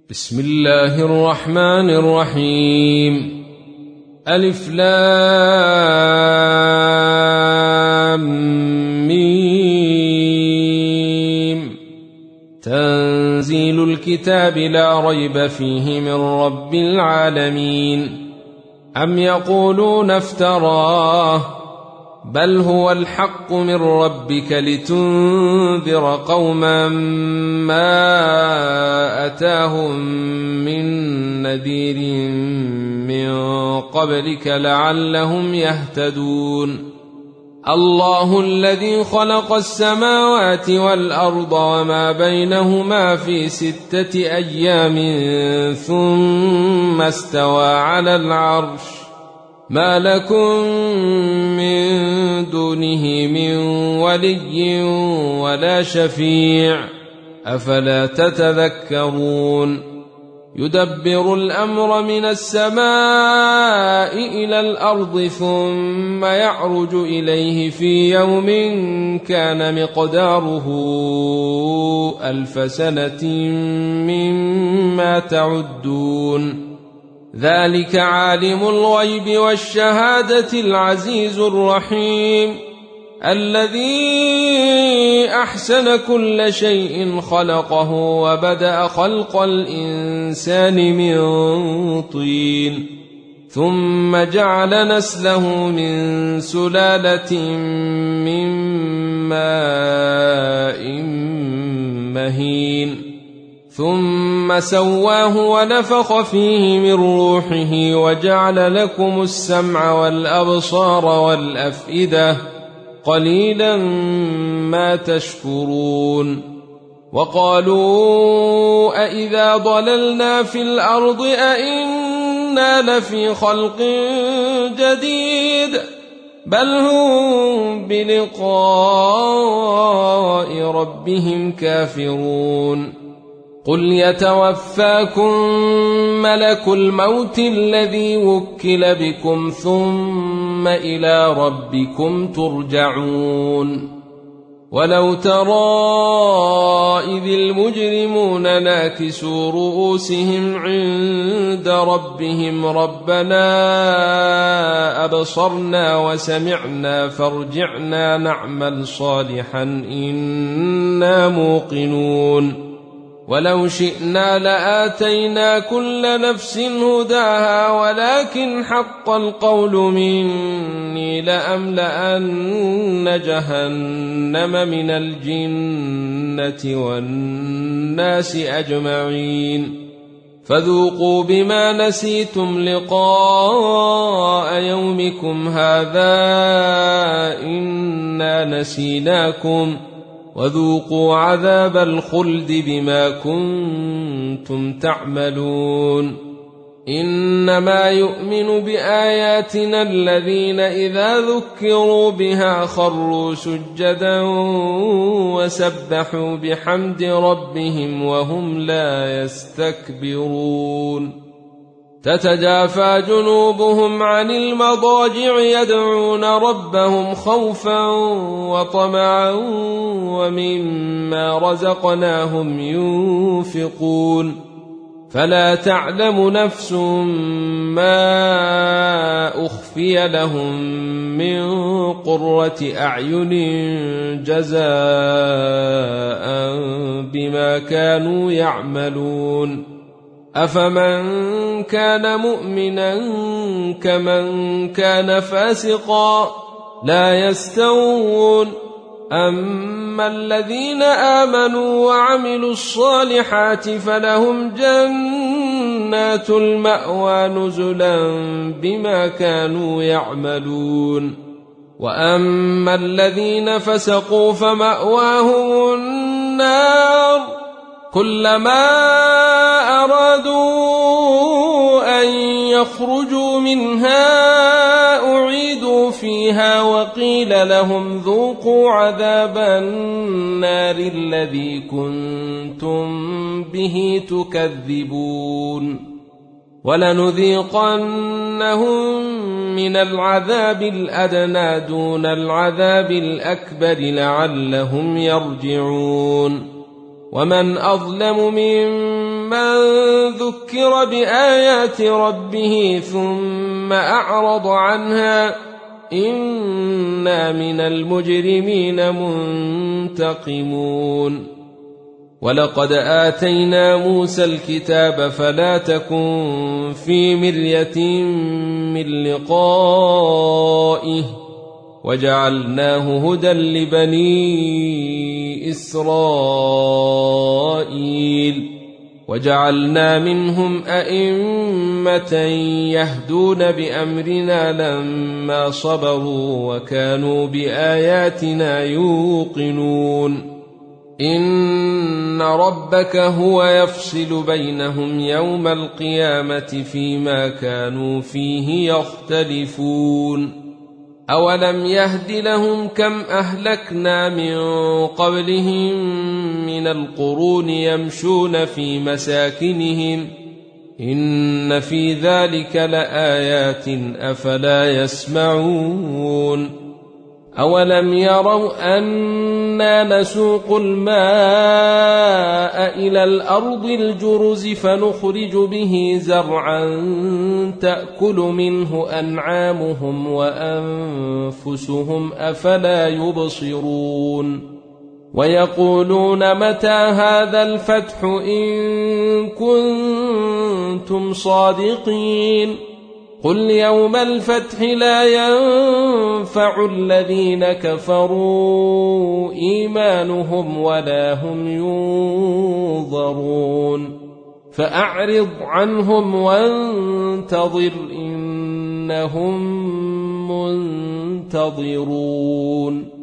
بسم الله الرحمن الرحيم. ألف لام ميم. تنزيل الكتاب لا ريب فيه من رب العالمين. أم يقولون افتراه بل هو الحق من ربك لتنذر قوما ما أتاهم من نذير من قبلك لعلهم يهتدون. الله الذي خلق السماوات والأرض وما بينهما في 6 أيام ثم استوى على العرش ما لكم من دونه من ولي ولا شفيع أفلا تتذكرون. يدبر الأمر من السماء إلى الأرض ثم يعرج إليه في يوم كان مقداره 1000 سنة مما تعدون. ذلك عالم الغيب والشهادة العزيز الرحيم الذي أحسن كل شيء خلقه وبدأ خلق الإنسان من طين ثم جعل نسله من سلالة من ماء مهين ثم سواه ونفخ فيه من روحه وجعل لكم السمع والأبصار والأفئدة قليلا ما تشكرون. وقالوا أإذا ضللنا في الأرض أإنا لفي خلق جديد بل هم بلقاء ربهم كافرون. قل يتوفاكم ملك الموت الذي وكل بكم ثم إلى ربكم ترجعون. ولو ترى إذ المجرمون ناكسوا رؤوسهم عند ربهم ربنا أبصرنا وسمعنا فارجعنا نعمل صالحا إنا موقنون. ولو شئنا لآتينا كل نفس هداها ولكن حق القول مني لأملأن جهنم من الجنة والناس أجمعين. فذوقوا بما نسيتم لقاء يومكم هذا إنا نسيناكم وذوقوا عذاب الخلد بما كنتم تعملون. إنما يؤمن بآياتنا الذين إذا ذكروا بها خروا سجدا وسبحوا بحمد ربهم وهم لا يستكبرون. تتجافى جنوبهم عن المضاجع يدعون ربهم خوفا وطمعا ومما رزقناهم ينفقون. فلا تعلم نفس ما أخفي لهم من قرة أعين جزاء بما كانوا يعملون. أفمن كان مؤمنا كمن كان فاسقا لا يستوون. أما الذين آمنوا وعملوا الصالحات فلهم جنات المأوى نزلا بما كانوا يعملون. وأما الذين فسقوا فمأواهم النار كلما أرادوا أن يخرجوا منها أعيدوا فيها وقيل لهم ذوقوا عذاب النار الذي كنتم به تكذبون. ولنذيقنهم من العذاب الأدنى دون العذاب الأكبر لعلهم يرجعون. ومن أظلم ممن من ذكر بآيات ربه ثم أعرض عنها إنا من المجرمين منتقمون ولقد آتينا موسى الكتاب فلا تكن في مرية من لقائه وجعلناه هدى لبني إسرائيل وجعلنا منهم أئمة يهدون بأمرنا لما صبروا وكانوا بآياتنا يوقنون إن ربك هو يفصل بينهم يوم القيامة فيما كانوا فيه يختلفون أولم يهد لهم كم أهلكنا من قبلهم من القرون يمشون في مساكنهم إن في ذلك لآيات أفلا يسمعون أولم يروا أنا نسوق الماء إلى الأرض الجرز فنخرج به زرعا تأكل منه أنعامهم وأنفسهم أفلا يبصرون ويقولون متى هذا الفتح إن كنتم صادقين قل يوم الفتح لا ينفع الذين كفروا إيمانهم ولا هم ينظرون فأعرض عنهم وانتظر إنهم منتظرون